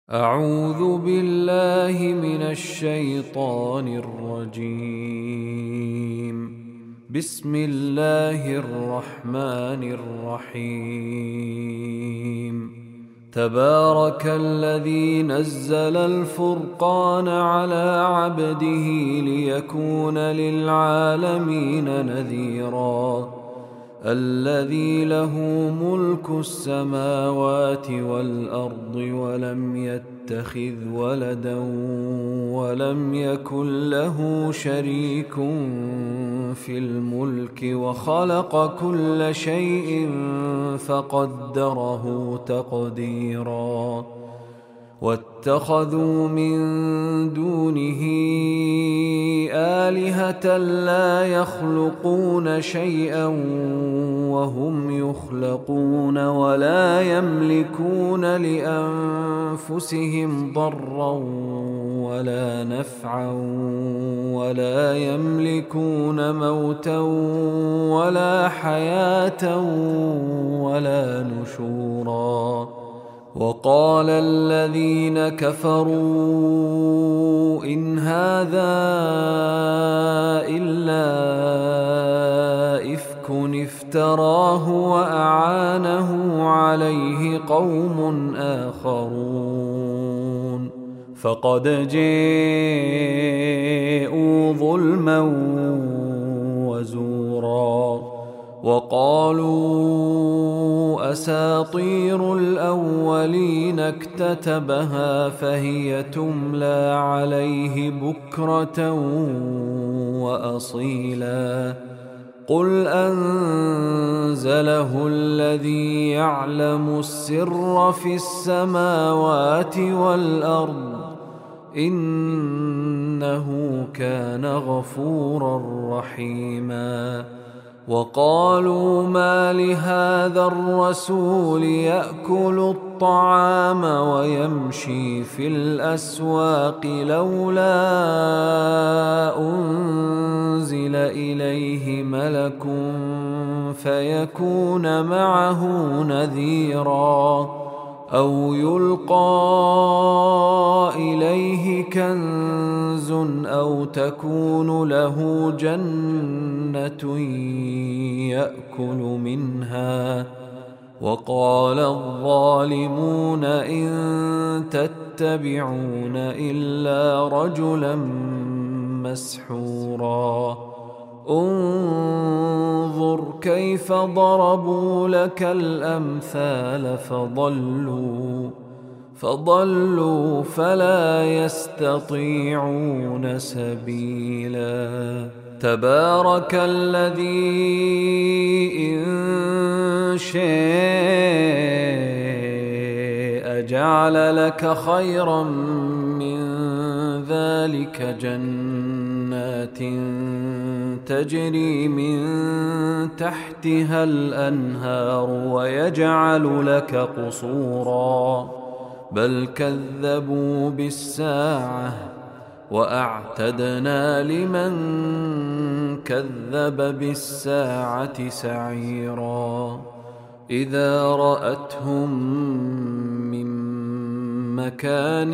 أعوذ بالله من الشيطان الرجيم. بسم الله الرحمن الرحيم. تبارك الذي نزل الفرقان على عبده ليكون للعالمين نذيرا. الذي له ملك السماوات والأرض ولم يتخذ ولدا ولم يكن له شريك في الملك وخلق كل شيء فقدره تقديرا. واتخذوا من دونه آلهة لا يخلقون شيئا وهم يخلقون ولا يملكون لأنفسهم ضرا ولا نفعا ولا يملكون موتا ولا حياة ولا نشورا. وقال الذين كفروا إن هذا إلا إفك افتراه وأعانه عليه قوم آخرون فقد جاءوا ظلما وزورا. وقالوا أساطير الأولين اكتتبها فهي تملى عليه بكرة وأصيلا. قل أنزله الذي يعلم السر في السماوات والأرض إنه كان غفورا رحيما. وقالوا ما لهذا الرسول يأكل الطعام ويمشي في الأسواق لولا أنزل إليه ملك فيكون معه نذيرا أو يلقى إليه كنز أو تكون له جنة يأكل منها. وقال الظالمون إن تتبعون إلا رجلا مسحورا. انظر كيف ضربوا لك الأمثال فضلوا فلا يستطيعون سبيلا. تبارك الذي إن شاء جعل لك خيرا من ذلك جنات تجري من تحتها الأنهار ويجعل لك قصورا بل كذبوا بالساعة وأعتدنا لمن كذب بالساعة سعيرا. إذا رأتهم من مكان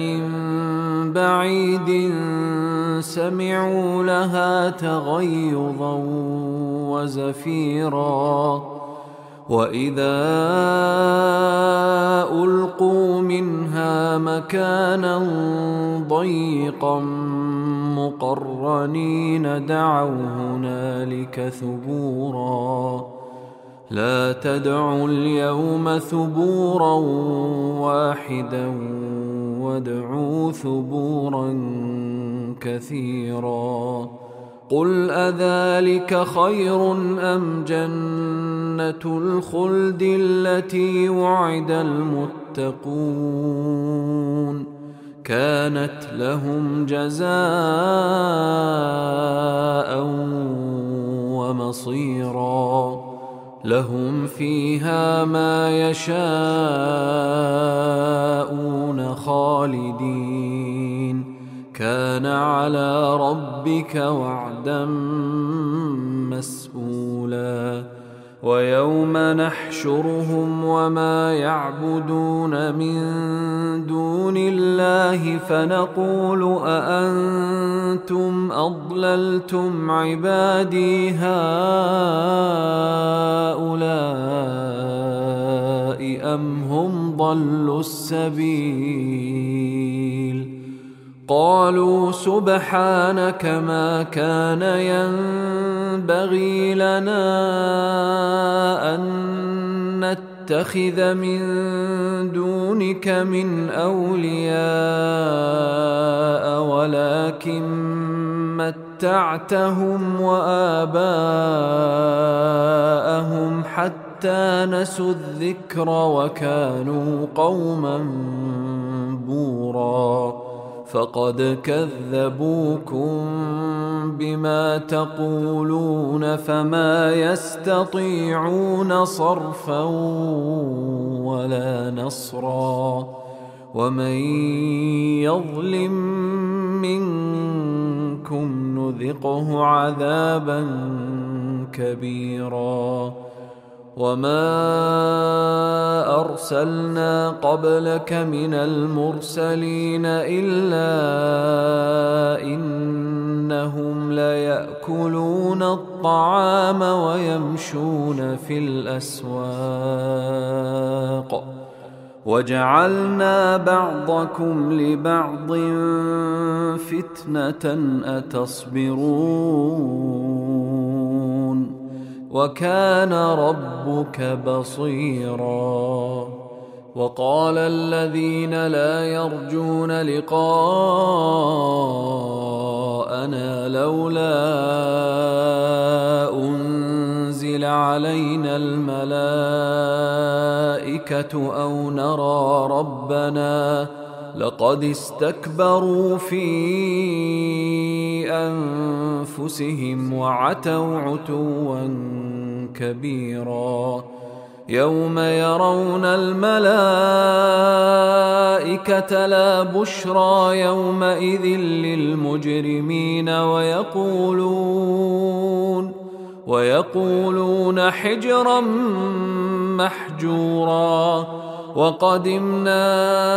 بعيد سمعوا لها تغيظا وزفيرا. وإذا ألقوا منها مكانا ضيقا مقرنين دعوا هنالك ثبورا. لا تدعوا اليوم ثبورا واحدا وادعوا ثبورا كثيرا. قل أذلك خير أم جنة الخلد التي وعد المتقون كانت لهم جزاء ومصيرا. لهم فيها ما يشاءون خالدين كان على ربك وعدا مسئولا. ويوم نحشرهم وما يعبدون من دون الله فنقول أأنتم أضللتم عبادي هؤلاء أم هم ضلوا السبيل قالوا سبحانك ما كان ينبغي لنا أن نتخذ من دونك من أولياء ولكن متعتهم وآباءهم حتى نسوا الذكر وكانوا قوما بورا فقد كذبوكم بما تقولون فما يستطيعون صرفا ولا نصرا ومن يظلم منكم نذقه عذابا كبيرا وما أرسلنا قبلك من المرسلين إلا إنهم ليأكلون الطعام ويمشون في الأسواق وجعلنا بعضكم لبعض فتنة أتصبرون وكان ربك بصيرا وقال الذين لا يرجون لقاءنا لولا أنزل علينا الملائكة أو نرى ربنا لقد استكبروا في أنفسهم وعتوا عتوا كبيرا يوم يرون الملائكة لا بشرى يومئذ للمجرمين ويقولون حجرا محجورا وقدمنا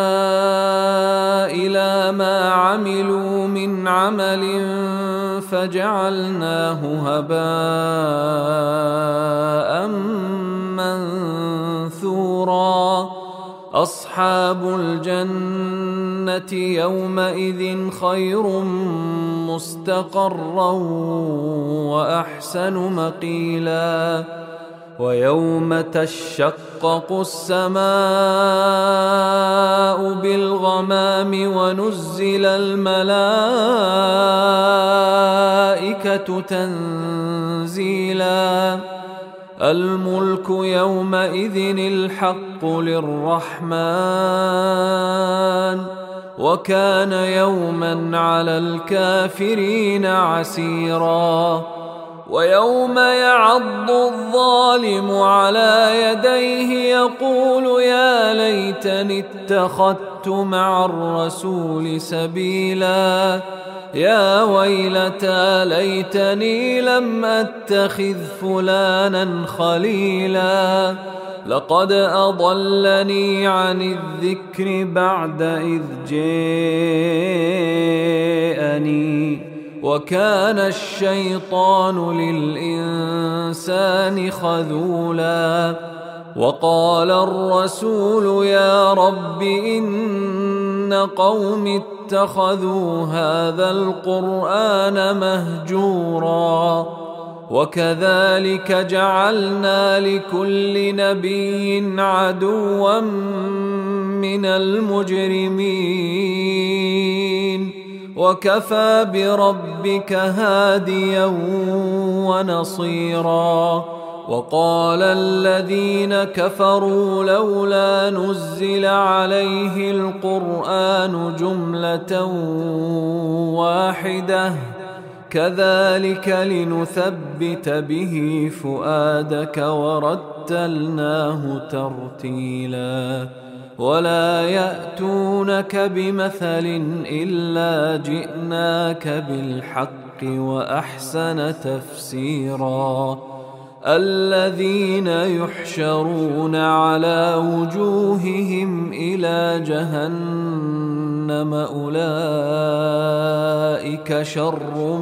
إلى ما عملوا من عمل فجعلناه هباء منثورا أصحاب الجنة يومئذ خير مستقرا وأحسن مقيلا ويوم تشقق السماء بالغمام ونزل الملائكة تنزيلا الملك يومئذ الحق للرحمن وكان يوما على الكافرين عسيرا ويوم يعض الظالم على يديه يقول يا ليتني اتخذت مع الرسول سبيلا يا ويلتى ليتني لم أتخذ فلانا خليلا لقد أضلني عن الذكر بعد إذ جاءني وكان الشيطان للإنسان خذولا وقال الرسول يا رب إن قوم اتخذوا هذا القرآن مهجورا وكذلك جعلنا لكل نبي عدوا من المجرمين وكفى بربك هاديا ونصيرا وقال الذين كفروا لولا نزل عليه القرآن جملة واحدة كذلك لنثبت به فؤادك ورتلناه ترتيلا ولا يأتونك بمثل إلا جئناك بالحق وأحسن تفسيرا الذين يحشرون على وجوههم إلى جهنم أولئك شر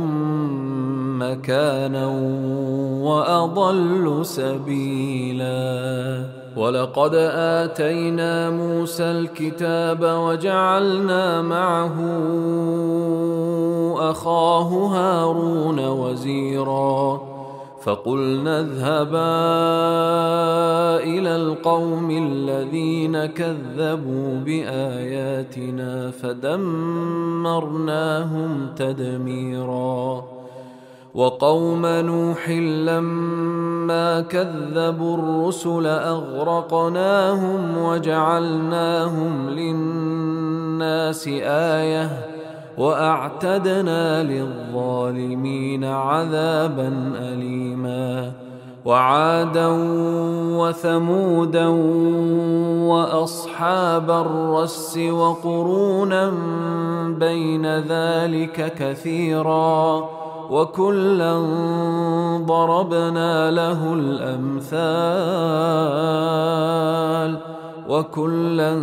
مكانا وأضل سبيلا. ولقد آتينا موسى الكتاب وجعلنا معه أخاه هارون وزيرا، فقلنا اذهبا إلى القوم الذين كذبوا بآياتنا فدمرناهم تدميرا. وقوم نوح لما كذبوا الرسل أغرقناهم وجعلناهم للناس آية وأعتدنا للظالمين عذابا أليما. وعادا وثمودا وأصحاب الرس وقرونا بين ذلك كثيرا، وكلا ضربنا له الأمثال وكلا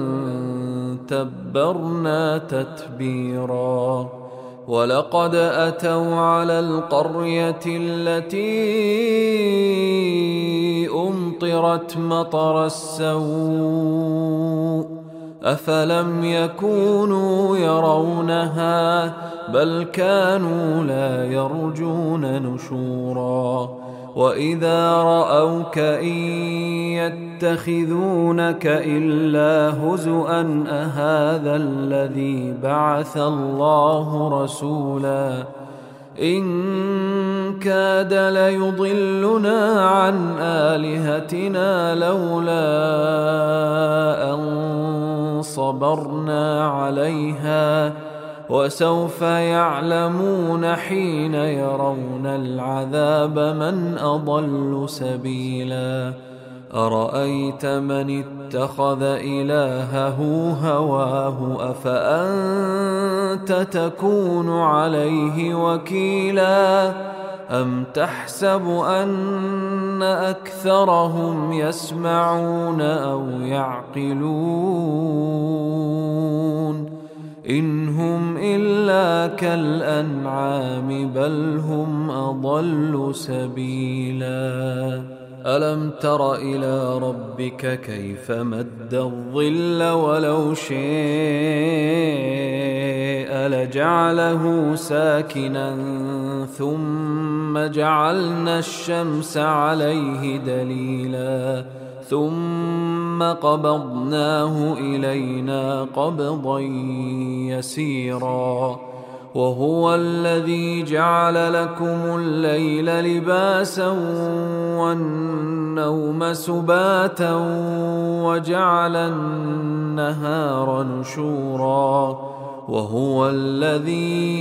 تبرنا تتبيرا. ولقد أتوا على القرية التي أمطرت مطر السوء أفلم يكونوا يرونها بل كانوا لا يرجون نشورا. وإذا رأوك إن يتخذونك إلا هزؤا أهذا الذي بعث الله رسولا إن كاد ليضلنا عن آلهتنا لولا أن صبرنا عليها وسوف يعلمون حين يرون العذاب من أضل سبيلا. أرأيت من اتخذ إلهه هواه أفأنت تكون عليه وكيلا أم تحسب أن أكثرهم يسمعون أو يعقلون إن هم إلا كالأنعام بل هم أضل سبيلا. ألم تر إلى ربك كيف مد الظل ولو شيء لجعله ساكنا ثم جعلنا الشمس عليه دليلا ثم قبضناه إلينا قبضا يسيرا. وهو الذي جعل لكم الليل لباسا والنوم سباتا وجعل النهار نشورا. وهو الذي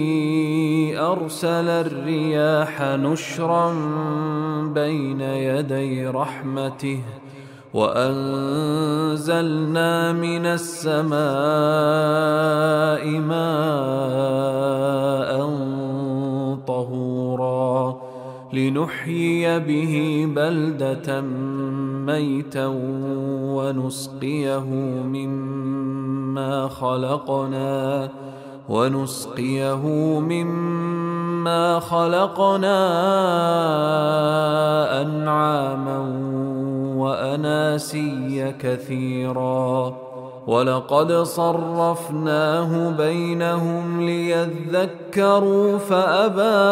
أرسل الرياح نشرا بين يدي رحمته وأنزلنا من السماء ماء طهورا لنحيي به بلدة ميتا ونسقيه مما خلقنا أنعاما وأناسيا كثيرا. ولقد صرفناه بينهم ليذكروا فأبى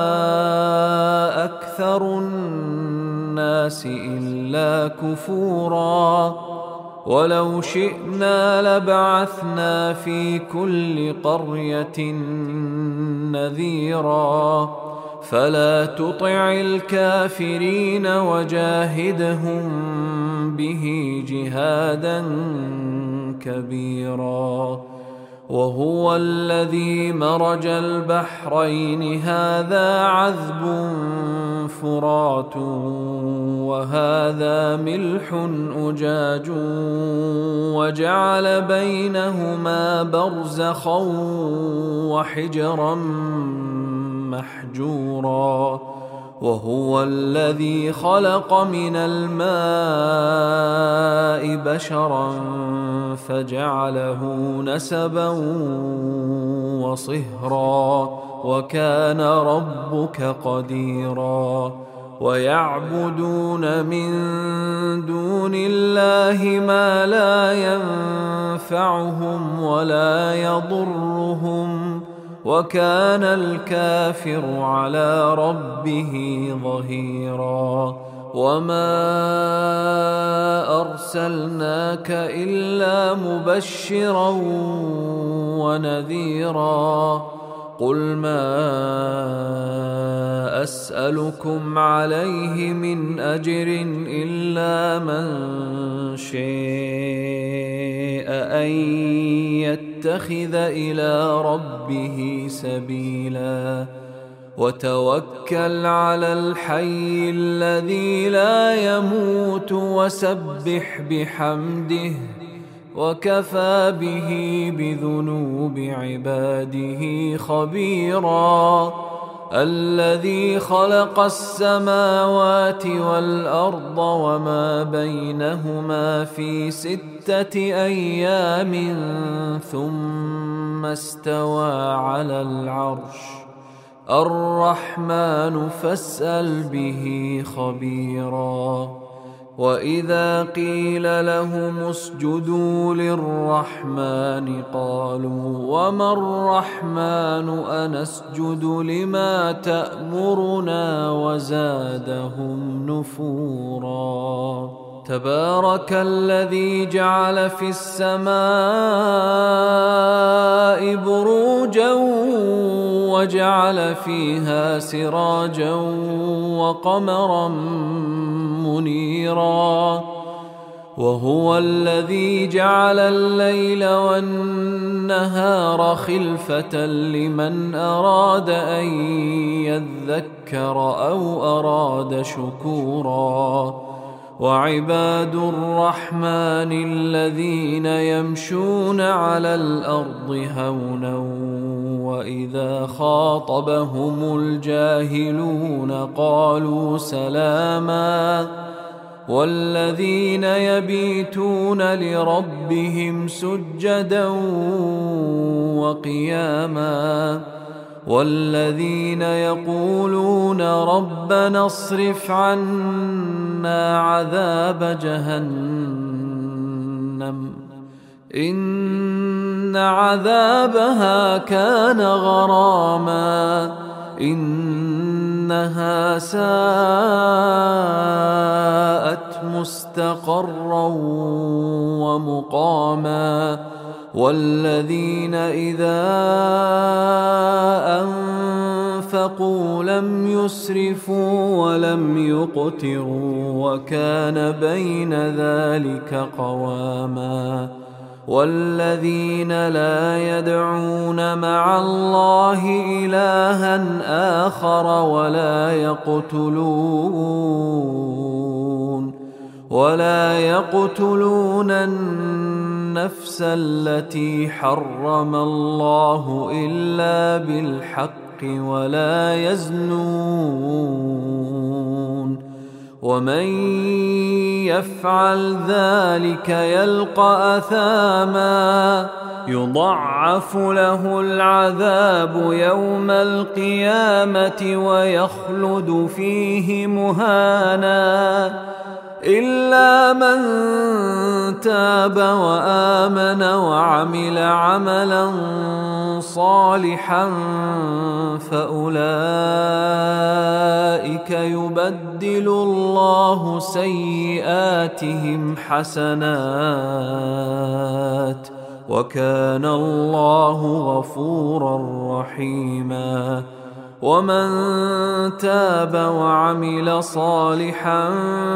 أكثر الناس إلا كفورا. ولو شئنا لبعثنا في كل قرية نذيرا فلا تطع الكافرين وجاهدهم به جهادا كبيرا. وهو الذي مرج البحرين هذا عذب فرات وهذا ملح أجاج وجعل بينهما برزخا وحجرا محجورا. وهو الذي خلق من الماء بشرا فجعله نسبا وصهرا وكان ربك قديرا ويعبدون من دون الله ما لا ينفعهم ولا يضرهم وكان الكافر على ربه ظهيرا وما أرسلناك إلا مبشرا ونذيرا قل ما أسألكم عليه من أجر إلا من شاء أن يتخذ إلى ربه سبيلا وتوكل على الحي الذي لا يموت وسبح بحمده وكفى به بذنوب عباده خبيرا الذي خلق السماوات والأرض وما بينهما في 6 أيام ثم استوى على العرش الرحمن فاسأل به خبيرا وإذا قيل لهم اسجدوا للرحمن قالوا وما الرحمن أنسجد لما تأمرنا وزادهم نفورا تبارك الذي جعل في السماء بروجا وجعل فيها سراجا وقمرا منيرا وهو الذي جعل الليل والنهار خلفة لمن أراد أن يذكر أو أراد شكورا وعباد الرحمن الذين يمشون على الأرض هونا وإذا خاطبهم الجاهلون قالوا سلاما والذين يبيتون لربهم سجدا وقياما والذين يقولون ربنا اصرف عنا عذاب جهنم إن عذابها كان غراما إنها ساءت مستقرا ومقاما والذين إذا أنفقوا لم يسرفوا ولم يقتروا وكان بين ذلك قواما والذين لا يدعون مع الله إلها آخر ولا يقتلون النفس التي حرم الله إلا بالحق ولا يزنون ومن يفعل ذلك يلقى أثاما يضاعف له العذاب يوم القيامة ويخلد فيه مهانا إلا من تاب وآمن وعمل عملا صالحا فأولئك يبدل الله سيئاتهم حسنات وكان الله غفورا رحيما ومن تاب وعمل صالحا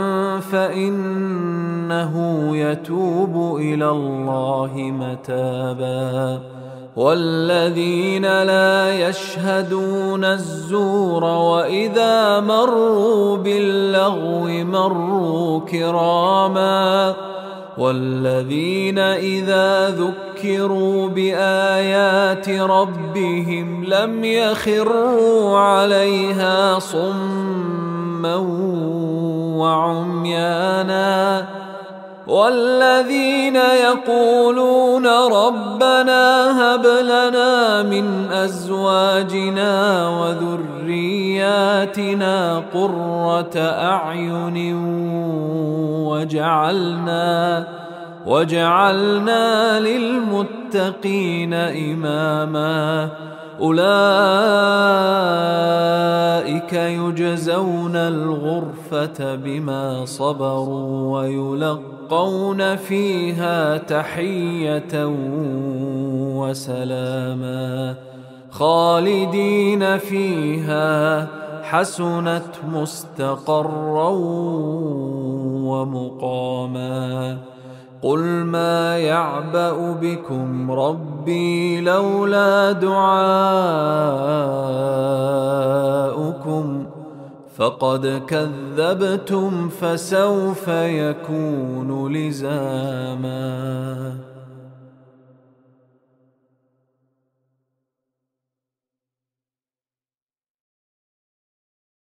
فإنه يتوب إلى الله متابا والذين لا يشهدون الزور وإذا مروا باللغو مروا كراما والذين إذا ذكروا بآيات ربهم لم يخروا عليها صما صما وعميانا والذين يقولون ربنا هب لنا من أزواجنا وذرياتنا قرة أعين وجعلنا للمتقين إماما أولئك يجزون الغرفة بما صبروا ويلقون فيها تحية وسلاما خالدين فيها حسنت مستقرا ومقاما قل ما يعبأ بكم ربي لولا دعاؤكم فقد كذبتم فسوف يكون لزاما.